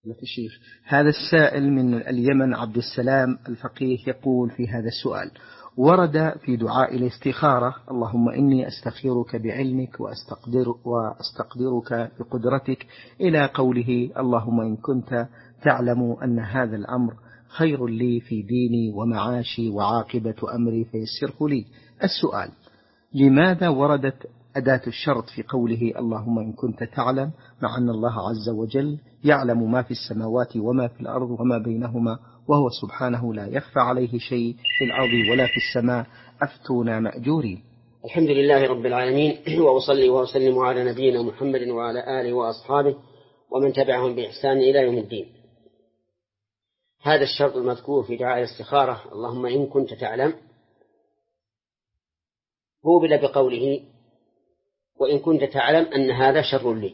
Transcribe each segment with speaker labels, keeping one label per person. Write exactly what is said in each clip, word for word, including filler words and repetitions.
Speaker 1: الشيخ هذا السائل من اليمن عبد السلام الفقيه يقول في هذا السؤال: ورد في دعاء الاستخارة: اللهم إني أستخيرك بعلمك وأستقدر وأستقدرك بقدرتك، إلى قوله: اللهم إن كنت تعلم أن هذا الأمر خير لي في ديني ومعاشي وعاقبة أمري فيسره لي. السؤال: لماذا وردت أداة الشرط في قوله اللهم إن كنت تعلم، مع أن الله عز وجل يعلم ما في السماوات وما في الأرض وما بينهما، وهو سبحانه لا يخفى عليه شيء في الأرض ولا في السماء؟ أفتونا مأجورين.
Speaker 2: الحمد لله رب العالمين، وأصلي وأسلم على نبينا محمد وعلى آله وأصحابه ومن تبعهم بإحسان إلى يوم الدين. هذا الشرط المذكور في دعاء الاستخارة اللهم إن كنت تعلم قوبل بقوله وإن كنت تعلم أن هذا شر لي،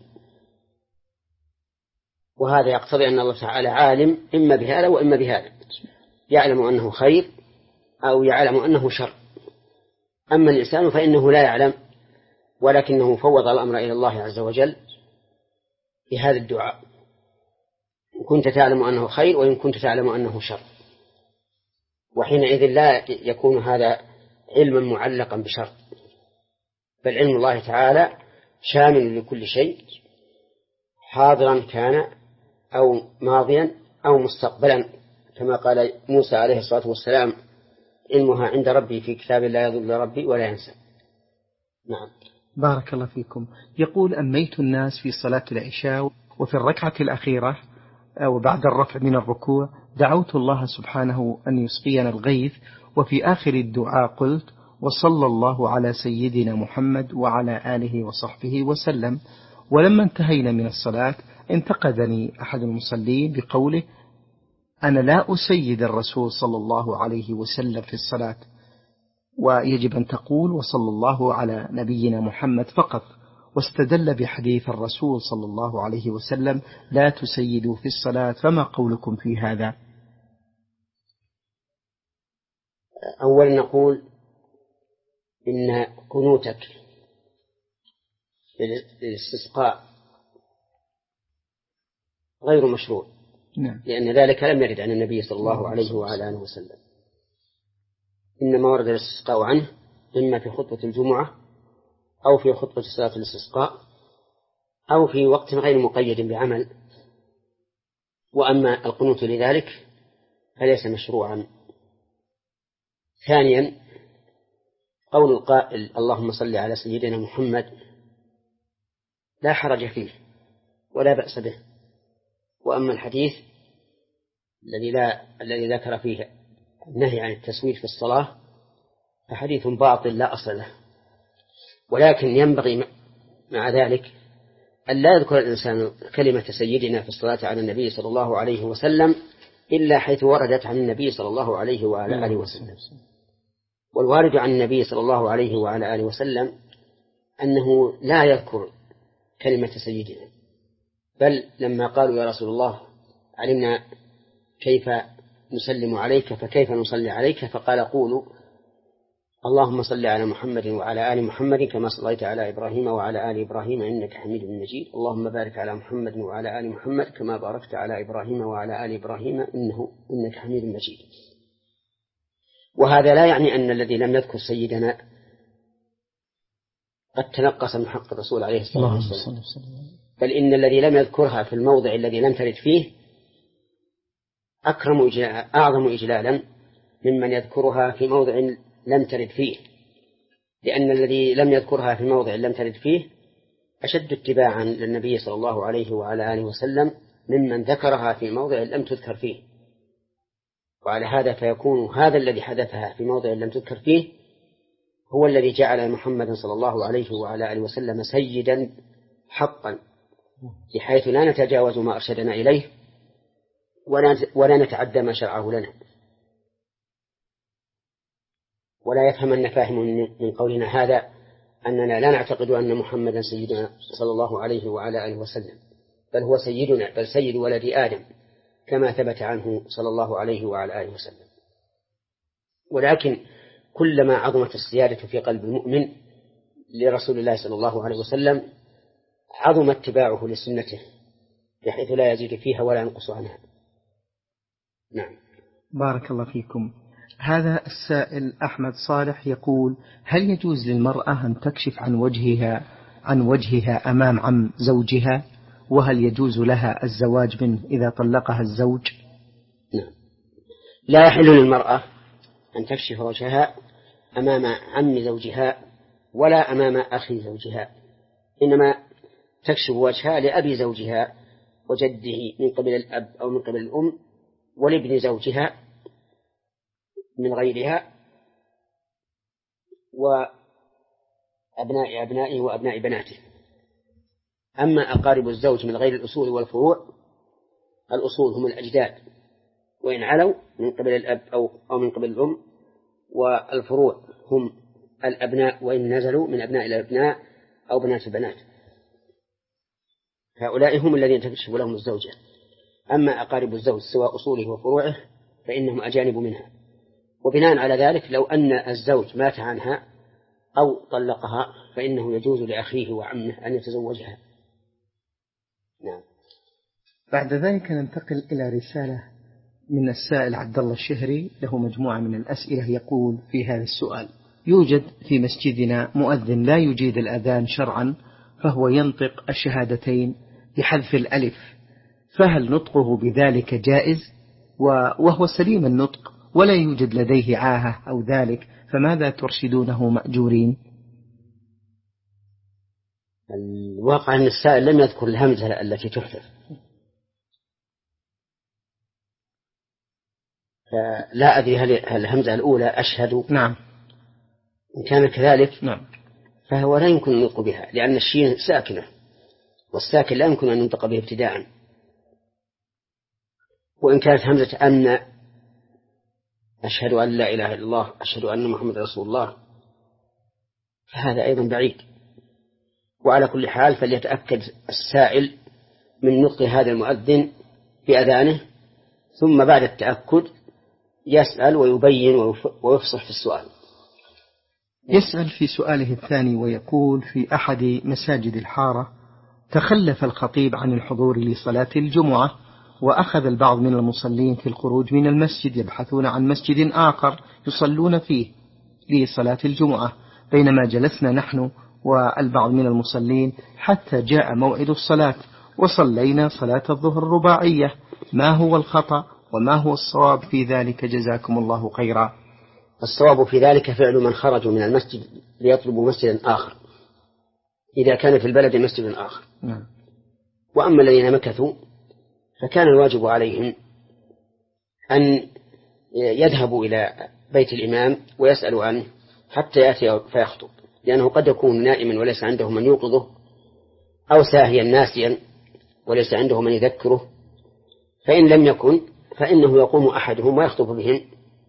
Speaker 2: وهذا يقتضي أن الله تعالى عالم إما بهذا وإما بهذا، يعلم أنه خير أو يعلم أنه شر. أما الإنسان فإنه لا يعلم، ولكنه فوض الأمر إلى الله عز وجل بهذا الدعاء: إن كنت تعلم أنه خير وإن كنت تعلم أنه شر. وحينئذ لا يكون هذا علما معلقا بشر، بل علم الله تعالى شامل لكل شيء، حاضرا كان أو ماضيا أو مستقبلا، كما قال موسى عليه الصلاة والسلام: علمها عند ربي في كتاب لا يضل ربي ولا ينسى. نعم.
Speaker 1: بارك الله فيكم. يقول: أميت الناس في صلاة العشاء، وفي الركعة الأخيرة وبعد الرفع من الركوع دعوت الله سبحانه أن يسقينا الغيث، وفي آخر الدعاء قلت: وصلى الله على سيدنا محمد وعلى آله وصحبه وسلم. ولما انتهينا من الصلاة انتقدني أحد المصلين بقوله: أنا لا أسيد الرسول صلى الله عليه وسلم في الصلاة، ويجب أن تقول وصلى الله على نبينا محمد فقط، واستدل بحديث الرسول صلى الله عليه وسلم: لا تسيدوا في الصلاة. فما قولكم في هذا؟
Speaker 2: أولا نقول إن قنوتك للاستسقاء غير مشروع،
Speaker 1: نعم.
Speaker 2: لأن ذلك لم يرد عن النبي صلى الله عليه وعلى آله وسلم، إنما ورد الاستسقاء عنه إما في خطبة الجمعة أو في خطبة صلاة الاستسقاء أو في وقت غير مقيد بعمل، وأما القنوت لذلك فليس مشروعا. ثانيا قول القائل اللهم صل على سيدنا محمد لا حرج فيه ولا بأس به، وأما الحديث الذي لا الذي ذكر فيه النهي عن التسويد في الصلاة فحديث باطل لا أصل له. ولكن ينبغي مع ذلك أن لا يذكر الإنسان كلمة سيدنا في الصلاة على النبي صلى الله عليه وسلم إلا حيث وردت عن النبي صلى الله عليه وعلى آله وسلم. والوارد عن النبي صلى الله عليه وعلى آله وسلم أنه لا يذكر كلمة سيدنا، بل لما قالوا يا رسول الله علمنا كيف نسلم عليك فكيف نصلي عليك، فقال قولوا اللهم صل على محمد وعلى آل محمد كما صليت على إبراهيم وعلى آل إبراهيم إنك حميد مجيد، اللهم بارك على محمد وعلى آل محمد كما باركت على إبراهيم وعلى آل إبراهيم إنه إنك حميد مجيد. وهذا لا يعني أن الذي لم يذكر سيدنا قد تنقص من حق الرسول عليه الصلاة والسلام، بل إن الذي لم يذكرها في الموضع الذي لم ترد فيه أكرم إجلالا أعظم إجلالا ممن يذكرها في موضع لم ترد فيه، لأن الذي لم يذكرها في موضع لم ترد فيه أشد اتباعا للنبي صلى الله عليه وعلى آله وسلم ممن ذكرها في موضع لم تذكر فيه. وعلى هذا فيكون هذا الذي حدثها في موضع لم تذكر فيه هو الذي جعل محمد صلى الله عليه وعلى آله وسلم سيدا حقا، بحيث لا نتجاوز ما أرشدنا إليه ولا نتعدى ما شرعه لنا. ولا يفهم النفاهم من قولنا هذا أننا لا نعتقد أن محمدا سيدنا صلى الله عليه وعلى آله وسلم، بل هو سيدنا، بل سيد ولد آدم كما ثبت عنه صلى الله عليه وعلى آله وسلم. ولكن كلما عظمت السيادة في قلب المؤمن لرسول الله صلى الله عليه وسلم عظم اتباعه لسنته، بحيث لا يزيد فيها ولا ينقص عنها. نعم.
Speaker 1: بارك الله فيكم. هذا السائل أحمد صالح يقول: هل يجوز للمرأة أن تكشف عن وجهها عن وجهها أمام عم زوجها؟ وهل يجوز لها الزواج منه إذا طلقها الزوج؟
Speaker 2: نعم. لا يحل للمرأة أن تكشف وجهها أمام عم زوجها ولا أمام أخي زوجها، إنما تكشف وجهها لأبي زوجها وجده من قبل الأب أو من قبل الأم، ولابن زوجها من غيرها، وأبناء أبنائه وأبناء بناته. أما أقارب الزوج من غير الأصول والفروع، الأصول هم الأجداد وإن علوا من قبل الأب أو أو من قبل الأم، والفروع هم الأبناء وإن نزلوا من أبناء الأبناء أو بنات البنات. هؤلاء هم الذين تكشف لهم الزوجة. أما أقارب الزوج سواء أصوله وفروعه فإنهم أجانب منها. وبناء على ذلك لو أن الزوج مات عنها أو طلقها فإنه يجوز لأخيه وعمه أن يتزوجها. نعم.
Speaker 1: بعد ذلك ننتقل إلى رسالة من السائل عبد الله الشهري، له مجموعة من الأسئلة. يقول في هذا السؤال: يوجد في مسجدنا مؤذن لا يجيد الأذان شرعا، فهو ينطق الشهادتين بحذف الألف، فهل نطقه بذلك جائز؟ وهو سليم النطق ولا يوجد لديه عاهة أو ذلك، فماذا ترشدونه مأجورين؟
Speaker 2: الواقع أن السائل لم يذكر الهمزة التي تحذف، فلا أدري هل الهمزة الأولى أشهد.
Speaker 1: نعم.
Speaker 2: إن كان كذلك
Speaker 1: نعم
Speaker 2: فهو لا يمكن النطق بها، لأن الشين ساكنة، والساكن لا يمكن أن ينطق به ابتداء. وإن كانت همزة أن أشهد أن لا إله إلا الله أشهد أن محمد رسول الله فهذا أيضا بعيد. وعلى كل حال فليتأكد السائل من نطق هذا المؤذن بأذانه، ثم بعد التأكد يسأل ويبين ويفصح في السؤال.
Speaker 1: يسأل في سؤاله الثاني ويقول: في أحد مساجد الحارة تخلف الخطيب عن الحضور لصلاة الجمعة، وأخذ البعض من المصلين في الخروج من المسجد يبحثون عن مسجد آخر يصلون فيه لصلاة الجمعة، بينما جلسنا نحن والبعض من المصلين حتى جاء موعد الصلاة وصلينا صلاة الظهر الرباعية. ما هو الخطأ وما هو الصواب في ذلك؟ جزاكم الله خيرا.
Speaker 2: الصواب في ذلك فعل من خرجوا من المسجد ليطلبوا مسجدا آخر إذا كان في البلد مسجد آخر.
Speaker 1: نعم.
Speaker 2: وأما الذين مكثوا فكان الواجب عليهم أن يذهبوا إلى بيت الإمام ويسألوا عنه حتى يأتي فيخطب، لأنه قد يكون نائما وليس عنده من يوقظه، أو ساهيا ناسيا وليس عنده من يذكره، فإن لم يكن فإنه يقوم أحدهم ويخطب بهم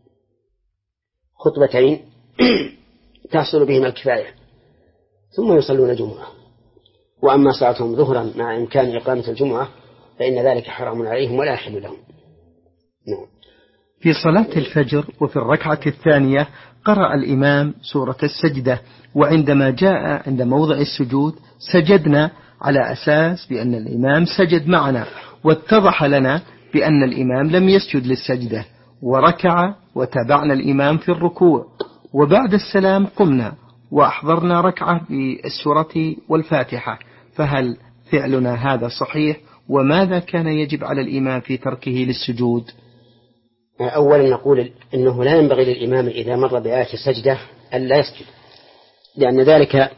Speaker 2: خطبتين تحصل بهما الكفاية ثم يصلون جمعة. وأما صلاتهم ظهرا مع إمكان إقامة الجمعة فإن ذلك حرام عليهم ولا يحل لهم. نعم.
Speaker 1: في صلاة الفجر وفي الركعة الثانية قرأ الإمام سورة السجدة، وعندما جاء عند موضع السجود سجدنا على أساس بأن الإمام سجد معنا، واتضح لنا بأن الإمام لم يسجد للسجدة، وركع وتابعنا الإمام في الركوع، وبعد السلام قمنا وأحضرنا ركعة بالسورة والفاتحة، فهل فعلنا هذا صحيح؟ وماذا كان يجب على الإمام في تركه للسجود؟
Speaker 2: أولا نقول إنه لا ينبغي للإمام إذا مر بآية السجدة أن لا يسجد، لأن ذلك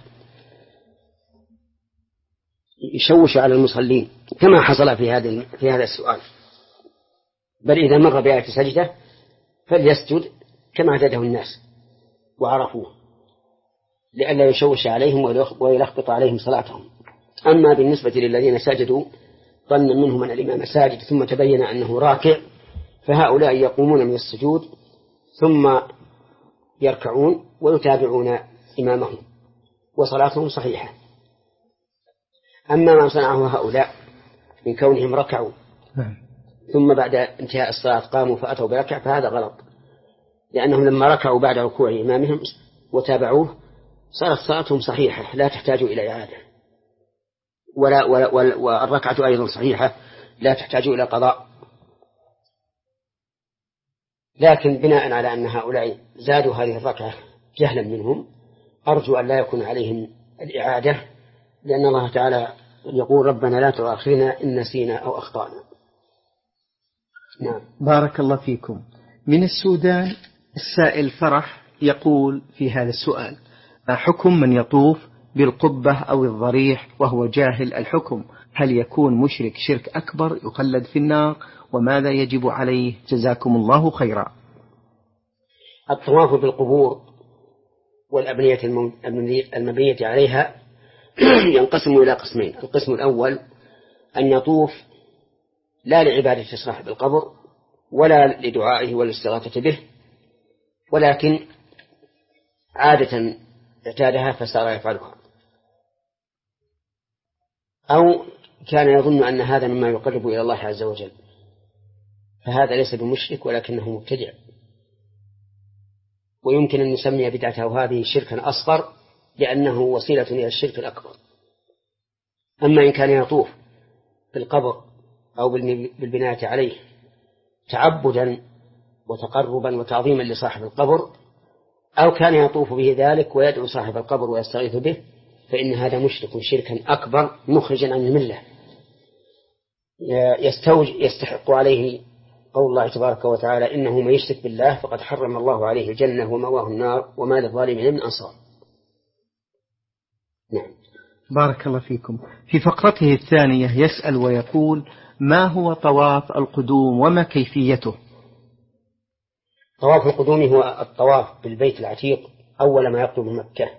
Speaker 2: يشوش على المصلين كما حصل في هذا في هذا السؤال. بل إذا مر بآية السجدة فليسجد كما اعتاده الناس وعرفوه، لئلا يشوش عليهم ويلخبط عليهم صلاتهم. أما بالنسبة للذين سجدوا ظنا منهم أن الإمام ساجد ثم تبين أنه راكع، فهؤلاء يقومون من السجود ثم يركعون ويتابعون إمامهم وصلاتهم صحيحة. أما ما صنعه هؤلاء من كونهم ركعوا ثم بعد انتهاء الصلاة قاموا فأتوا بركع فهذا غلط، لأنهم لما ركعوا بعد ركوع إمامهم وتابعوه صارت صلاتهم صحيحة لا تحتاج إلى إعادة، ولا ولا والركعة أيضا صحيحة لا تحتاج إلى قضاء. لكن بناء على أن هؤلاء زادوا هذه الركعة جهلا منهم أرجو أن لا يكون عليهم الإعادة، لأن الله تعالى يقول ربنا لا تؤاخذنا إن نسينا أو أخطأنا. نعم.
Speaker 1: بارك الله فيكم. من السودان السائل فرح يقول في هذا السؤال: ما حكم من يطوف بالقبة أو الضريح وهو جاهل الحكم؟ هل يكون مشرك شرك أكبر يخلد في النار؟ وماذا يجب عليه؟ جزاكم الله خيرا.
Speaker 2: الطواف بالقبور والأبنية المبنية عليها ينقسم إلى قسمين. القسم الأول أن يطوف لا لعبادة صاحب القبر ولا لدعائه والاستغاثة به، ولكن عادة اعتادها فصار يفعلها، أو كان يظن أن هذا مما يقرب إلى الله عز وجل، فهذا ليس بمشرك ولكنه مبتدع، ويمكن أن نسمي بدعته هذه شركا أصغر لأنه وسيلة إلى الشرك الأكبر. أما إن كان يطوف بالقبر أو بالبناية عليه تعبدا وتقربا وتعظيما لصاحب القبر، أو كان يطوف به ذلك ويدعو صاحب القبر ويستغيث به، فإن هذا مشرك شركا أكبر مخرجا عن الملة يستحق عليه قول الله تبارك وتعالى: إنه من يشرك بالله فقد حرم الله عليه الجنة ومأواه النار وما للظالمين من أنصار. نعم.
Speaker 1: بارك الله فيكم. في فقرته الثانية يسأل ويقول: ما هو طواف القدوم وما كيفيته؟
Speaker 2: طواف القدوم هو الطواف بالبيت العتيق أول ما يقدم مكة،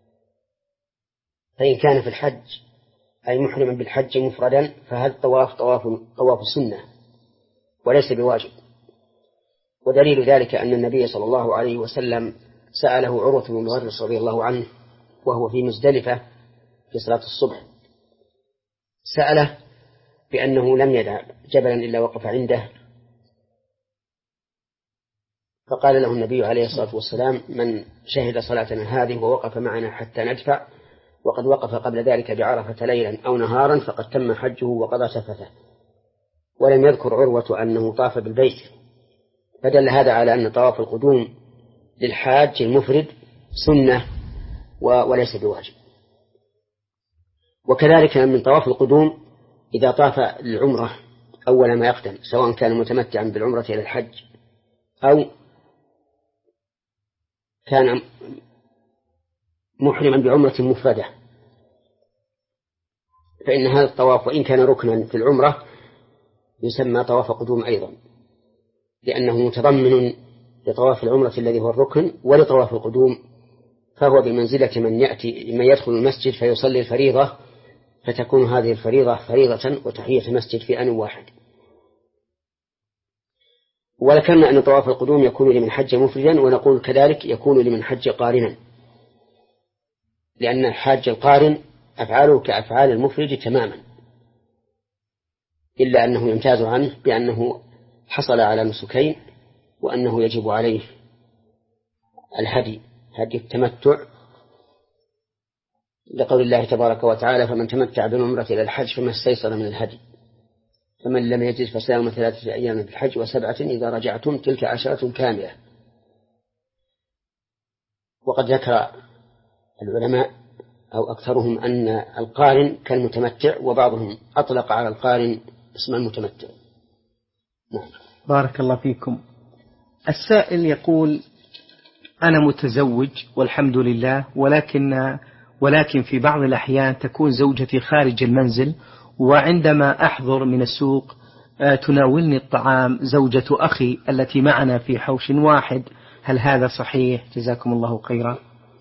Speaker 2: فإن كان في الحج أي محرما بالحج مفردا فهذا الطواف طواف طواف السنة وليس بواجب. ودليل ذلك أن النبي صلى الله عليه وسلم سأله عروة بن المغيرة رضي الله عنه وهو في مزدلفة في صلاة الصبح، سأله بأنه لم يدع جبلا إلا وقف عنده، فقال له النبي عليه الصلاة والسلام: من شهد صلاتنا هذه ووقف معنا حتى ندفع وقد وقف قبل ذلك بعرفة ليلا أو نهارا فقد تم حجه وقضى سفته. ولم يذكر عروة أنه طاف بالبيت، فدل هذا على أن طواف القدوم للحاج المفرد سنة وليس بواجب. وكذلك من طواف القدوم إذا طاف العمرة أول ما يقدم، سواء كان متمتعا بالعمرة إلى الحج أو كان محرما بعمرة مفردة، فإن هذا الطواف وإن كان ركنا في العمرة يسمى طواف قدوم أيضا، لأنه متضمن لطواف العمرة الذي هو الركن ولطواف القدوم، فهو بمنزلة من يأتي من يدخل المسجد فيصلي الفريضة فتكون هذه الفريضة فريضة وتحية المسجد في آن واحد. ولكن أن طواف القدوم يكون لمن حج مفردا، ونقول كذلك يكون لمن حج قارنا، لأن الحاج القارن أفعاله كأفعال المفرد تماما، إلا أنه يمتاز عنه بأنه حصل على نسكين، وأنه يجب عليه الهدي هدي التمتع، لقول الله تبارك وتعالى: فمن تمتع بالعمرة إلى الحج فما استيسر من الهدي، فمن لم يجد فصيام ثلاثة أيام في الحج وسبعة إذا رجعتم تلك عشرة كاملة. وقد ذكر العلماء أو أكثرهم أن القارن كالمتمتع، وبعضهم أطلق على القارن اسم المتمتع. نعم.
Speaker 1: بارك الله فيكم. السائل يقول: أنا متزوج والحمد لله، ولكن ولكن في بعض الأحيان تكون زوجتي خارج المنزل، وعندما أحضر من السوق تناولني الطعام زوجة أخي التي معنا في حوش واحد، هل هذا صحيح؟ جزاكم الله خيرا.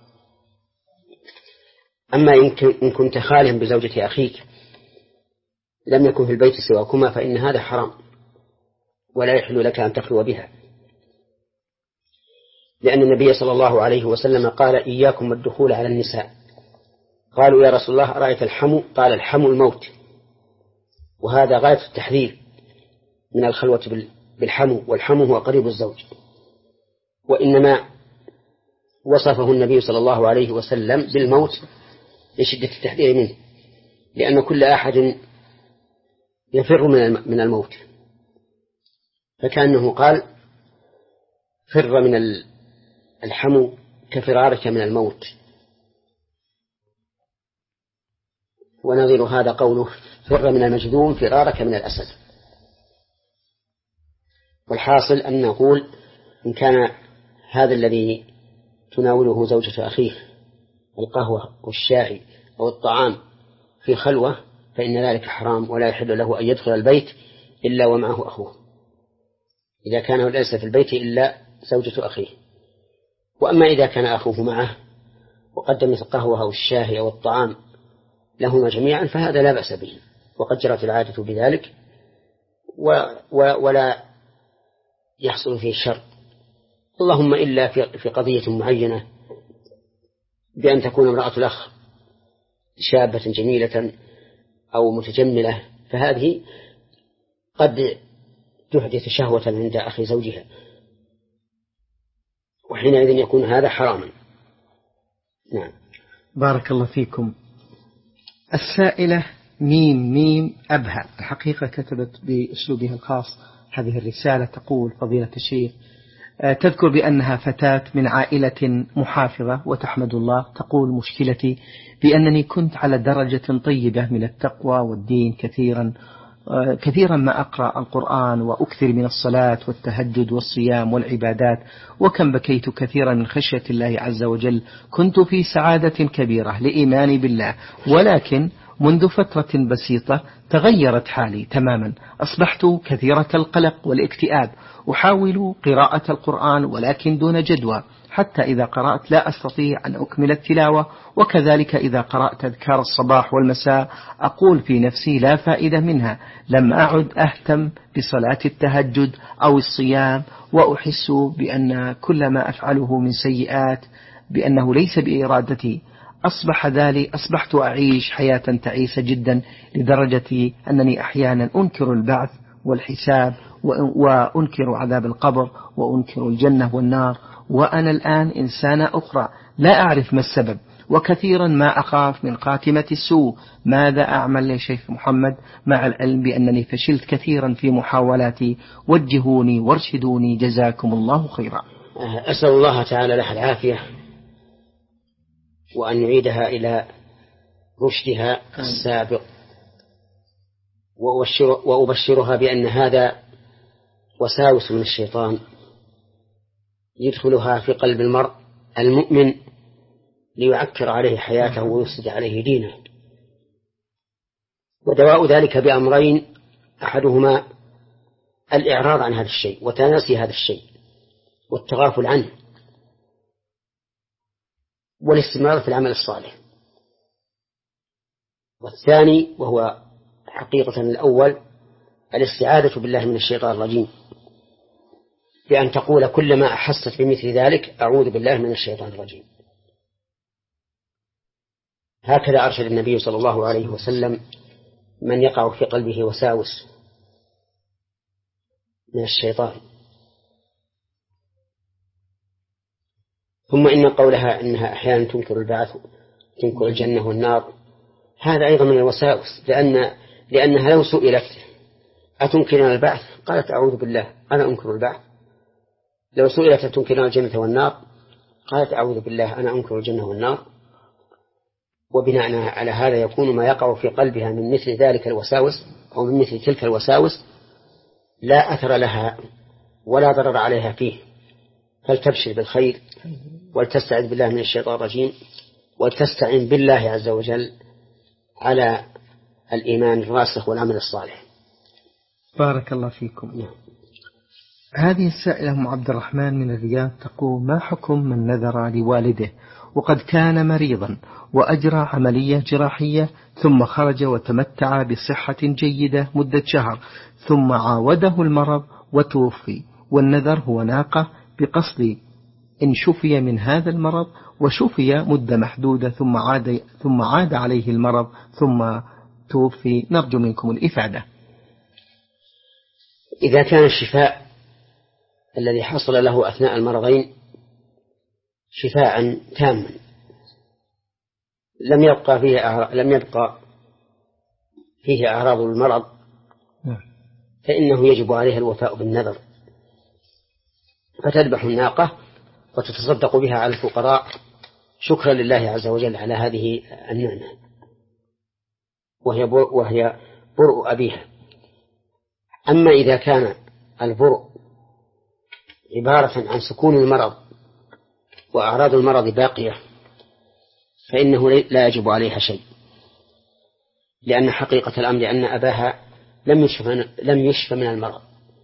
Speaker 2: أما إن كنت خاليا بزوجة أخيك لم يكن في البيت سواكما فإن هذا حرام، ولا يحل لك أن تخلو بها، لأن النبي صلى الله عليه وسلم قال: إياكم والدخول على النساء. قالوا: يا رسول الله أرأيت الحمو؟ قال: الحمو الموت. وهذا غاية التحذير من الخلوة بالحمو، والحمو هو قريب الزوج، وإنما وصفه النبي صلى الله عليه وسلم بالموت لشدة التحذير منه، لأن كل أحد يفر من الموت، فكأنه قال فر من الحمو كفرارك من الموت. ونظير هذا قوله فر من المجذوم فرارك من الأسد. والحاصل أن نقول إن كان هذا الذي تناوله زوجة أخيه القهوة والشاي أو الطعام في خلوة فإن ذلك حرام، ولا يحل له أن يدخل البيت إلا ومعه أخوه، إذا كان ليس في البيت إلا زوجة أخيه. وأما إذا كان أخوه معه وقدمت القهوة أو الشاي أو الطعام لهما جميعا فهذا لا بأس به، وقد جرت العادة بذلك و و ولا يحصل فيه الشر، اللهم إلا في, في قضية معينة بأن تكون امرأة الأخ شابة جميلة أو متجملة، فهذه قد تحدث شهوة عند أخي زوجها، وحينئذ يكون هذا حراما. نعم.
Speaker 1: بارك الله فيكم. السائلة ميم ميم أبها الحقيقة كتبت بأسلوبها الخاص هذه الرسالة، تقول فضيلة الشيخ تذكر بأنها فتاة من عائلة محافظة وتحمد الله، تقول مشكلتي بأنني كنت على درجة طيبة من التقوى والدين كثيرا كثيرا ما أقرأ القرآن وأكثر من الصلاة والتهجد والصيام والعبادات، وكم بكيت كثيرا من خشية الله عز وجل، كنت في سعادة كبيرة لإيماني بالله، ولكن منذ فترة بسيطة تغيرت حالي تماما، أصبحت كثيرة القلق والاكتئاب، أحاول قراءة القرآن ولكن دون جدوى، حتى إذا قرأت لا أستطيع أن أكمل التلاوة، وكذلك إذا قرأت أذكار الصباح والمساء أقول في نفسي لا فائدة منها، لم أعد أهتم بصلاة التهجد أو الصيام، وأحس بأن كل ما أفعله من سيئات بأنه ليس بإرادتي. أصبح ذلك أصبحت أعيش حياة تعيسة جدا لدرجة أنني أحيانا أنكر البعث والحساب وأنكر عذاب القبر وأنكر الجنة والنار، وأنا الآن إنسانة أخرى لا أعرف ما السبب، وكثيرا ما أخاف من خاتمة السوء. ماذا أعمل يا شيخ محمد مع العلم بأنني فشلت كثيرا في محاولاتي؟ وجهوني وارشدوني جزاكم الله خيرا.
Speaker 2: أسأل الله تعالى لها العافية وأن يعيدها إلى رشدها السابق، وأبشرها بأن هذا وساوس من الشيطان يدخلها في قلب المرء المؤمن ليعكر عليه حياته ويفسد عليه دينه، ودواء ذلك بأمرين، أحدهما الإعراض عن هذا الشيء وتناسي هذا الشيء والتغافل عنه، والاستمرار في العمل الصالح. والثاني وهو حقيقة الأول الاستعاذة بالله من الشيطان الرجيم، بأن تقول كلما أحست بمثل ذلك أعوذ بالله من الشيطان الرجيم. هكذا أرشد النبي صلى الله عليه وسلم من يقع في قلبه وساوس من الشيطان. ثم إن قولها إنها أحيانا تنكر البعث تنكر الجنة والنار هذا أيضا من الوساوس، لأن لأنها لو سئلت أتنكرون البعث قالت أعوذ بالله أنا أنكر البعث، لو سئلت أتنكرون الجنة والنار قالت أعوذ بالله أنا أنكر الجنة والنار. وبناء على هذا يكون ما يقع في قلبها من مثل ذلك الوساوس أو من مثل تلك الوساوس لا أثر لها ولا ضرر عليها فيه، فلتبشر بالخير ولتستعذ بالله من الشيطان الرجيم ولتستعين بالله عز وجل على الإيمان الراسخ والعمل الصالح.
Speaker 1: بارك الله فيكم. هذه السائلة أم عبد الرحمن من الرياض تقول ما حكم من نذر لوالده وقد كان مريضا وأجرى عملية جراحية ثم خرج وتمتع بصحة جيدة مدة شهر ثم عاوده المرض وتوفي، والنذر هو ناقة بقصد إن شفي من هذا المرض وشفي مدة محدودة ثم عاد ثم عاد عليه المرض ثم توفي، نرجو منكم الإفادة.
Speaker 2: إذا كان الشفاء الذي حصل له أثناء المرضين شفاء تاما لم يبقى فيه أعراض لم يبقى فيه أعراض المرض فإنه يجب عليها الوفاء بالنذر، فتذبح الناقة وتتصدق بها على الفقراء شكرا لله عز وجل على هذه النعمة، وهي وهي برء أبيها. أما إذا كان البرء عبارة عن سكون المرض وأعراض المرض باقية فإنه لا يجب عليها شيء، لأن حقيقة الأمر أن أباها لم يشفى لم يشفى من المرض،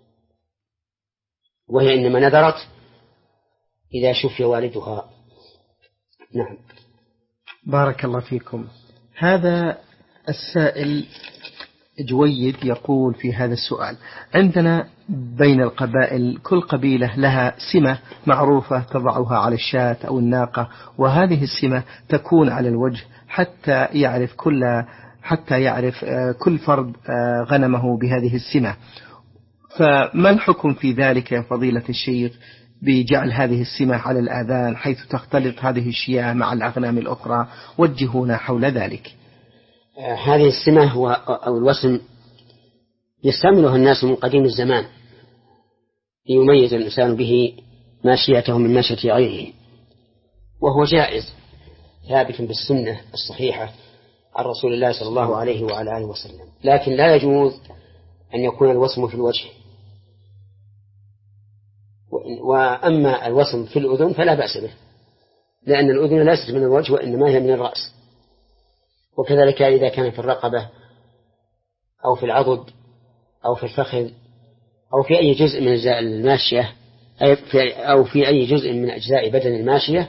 Speaker 2: وهي إنما نذرت إذا شفي والدها. نعم.
Speaker 1: بارك الله فيكم. هذا السائل جويد يقول في هذا السؤال: عندنا بين القبائل كل قبيلة لها سمة معروفة تضعها على الشاة أو الناقة، وهذه السمة تكون على الوجه حتى يعرف كل حتى يعرف كل فرد غنمه بهذه السمة، فما الحكم في ذلك يا فضيلة الشيخ بجعل هذه السمة على الآذان حيث تختلط هذه الشياه مع الأغنام الأخرى؟ وجهونا حول ذلك.
Speaker 2: هذه السمة هو أو الوسم يستعملها الناس من قديم الزمان ليميز الإنسان به ماشيته من ماشية غيره، وهو جائز ثابت بالسنة الصحيحة عن رسول الله صلى الله عليه وعلى آله وسلم، لكن لا يجوز أن يكون الوسم في الوجه، وأما الوسم في الأذن فلا بأس به، لأن الأذن ليست من الوجه وإنما هي من الرأس. وكذلك إذا كان في الرقبة أو في العضد أو في الفخذ أو في أي جزء من أجزاء الماشية أو في أي جزء من أجزاء بدن الماشية،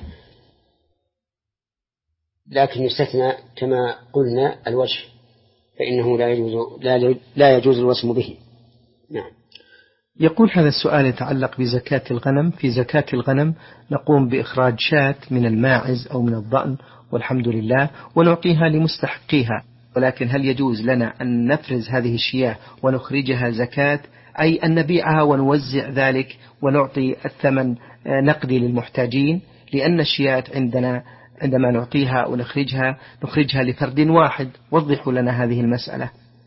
Speaker 2: لكن يستثنى كما قلنا الوجه، فإنه لا يجوز لا يجوز الوسم به. نعم.
Speaker 1: يقول هذا السؤال يتعلق بزكاة الغنم. في زكاة الغنم نقوم بإخراج شاة من الماعز أو من الضأن والحمد لله ونعطيها لمستحقيها، ولكن هل يجوز لنا أن نفرز هذه الشياه ونخرجها زكاة، أي أن نبيعها ونوزع ذلك ونعطي الثمن نقدي للمحتاجين؟ لأن الشياه عندنا عندما نعطيها ونخرجها نخرجها لفرد واحد. وضحوا لنا هذه المسألة.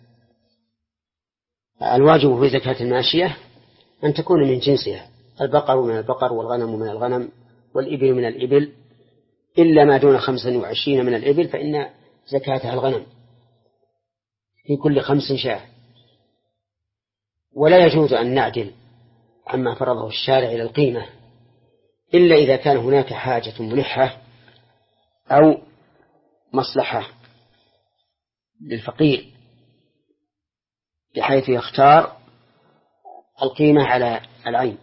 Speaker 2: الواجب في زكاة الماشية أن تكون من جنسها، البقر من البقر والغنم من الغنم والإبل من الإبل، إلا ما دون خمسة وعشرين من الإبل فإن زكاتها الغنم في كل خمس شاة. ولا يجوز أن نعدل عما فرضه الشارع إلى القيمة إلا إذا كان هناك حاجة ملحة أو مصلحة للفقير بحيث يختار القيمة على العين،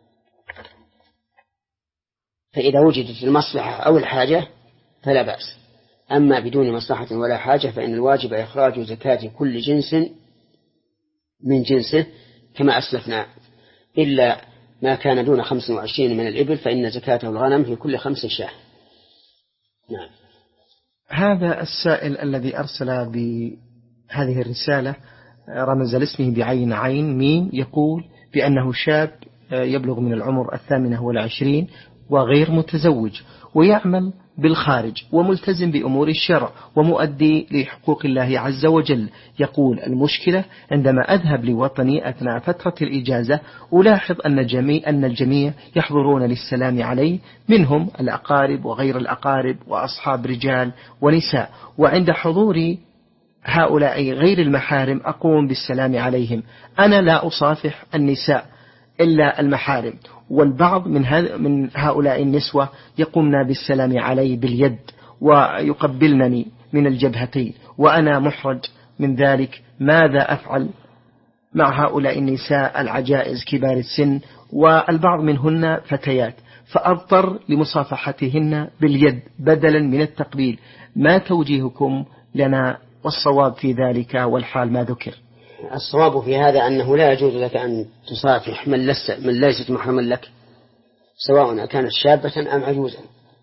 Speaker 2: فإذا وجدت المصلحة أو الحاجة فلا بأس. أما بدون مصلحة ولا حاجة فإن الواجب إخراج زكاة كل جنس من جنسه كما أسلفنا، إلا ما كان دون خمس وعشرين من الإبل فإن زكاته الغنم في كل خمس شاة. نعم.
Speaker 1: هذا السائل الذي أرسل بهذه الرسالة رمز لاسمه بعين عين ميم، يقول بأنه شاب يبلغ من العمر الثامنة والعشرين وغير متزوج ويعمل بالخارج وملتزم بأمور الشرع ومؤدي لحقوق الله عز وجل. يقول: المشكلة عندما أذهب لوطني أثناء فترة الإجازة ألاحظ أن الجميع, أن الجميع يحضرون للسلام عليه، منهم الأقارب وغير الأقارب وأصحاب رجال ونساء، وعند حضوري هؤلاء غير المحارم أقوم بالسلام عليهم. أنا لا أصافح النساء إلا المحارم، والبعض من, من هؤلاء النسوة يقومن بالسلام علي باليد ويقبلنني من الجبهتين وأنا محرج من ذلك. ماذا أفعل مع هؤلاء النساء العجائز كبار السن والبعض منهن فتيات، فأضطر لمصافحتهن باليد بدلا من التقبيل؟ ما توجيهكم لنا والصواب في ذلك والحال ما ذكر؟
Speaker 2: الصواب في هذا أنه لا يجوز لك أن تصافح من, لس من ليست محرما لك، سواء كانت شابة أم عجوزا،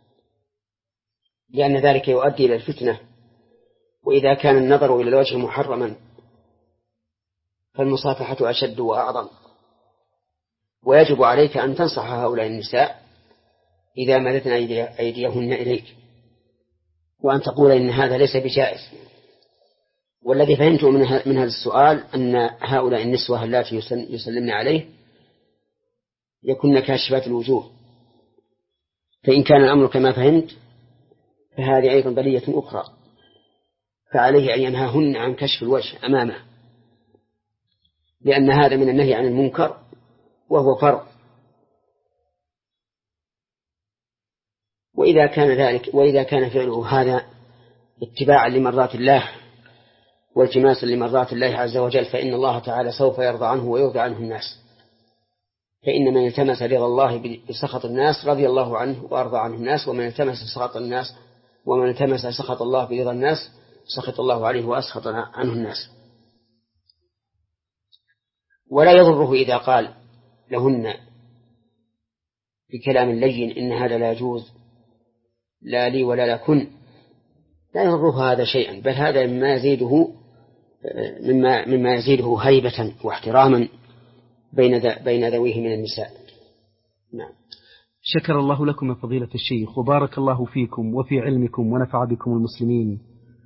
Speaker 2: لأن ذلك يؤدي إلى الفتنة. وإذا كان النظر إلى الوجه محرما فالمصافحة أشد وأعظم، ويجب عليك أن تنصح هؤلاء النساء إذا مددن أيديهن إليك، وأن تقول إن هذا ليس بجائز، والذي فهمته من هذا السؤال أن هؤلاء النسوة اللاتي يسلمن عليه يكون كاشفات الوجوه، فإن كان الأمر كما فهمت فهذه أيضا بلية أخرى، فعليه أن ينهاهن عن كشف الوجه أمامه، لأن هذا من النهي عن المنكر وهو فرض. وإذا كان ذلك وإذا كان فعله هذا اتباعا لمرضات الله والتماسا لمرضات الله عز وجل، فإن الله تعالى سوف يرضى عنه ويرضى عنه الناس، فإن من التمس رضا الله بسخط الناس رضي الله عنه وأرضى عنه الناس، ومن التمس سخط الناس ومن التمس سخط الله برضا الناس سخط الله عليه وأسخط عنه الناس. ولا يضره إذا قال لهن بكلام لين إن هذا لا يجوز، لا لي ولا لكن، لا يضره هذا شيئا، بل هذا مما يزيده مما مما يزيده هيبة واحتراما بين بين ذويه من النساء. نعم.
Speaker 3: شكر الله لكم يا فضيلة الشيخ، وبارك الله فيكم وفي علمكم ونفع بكم المسلمين.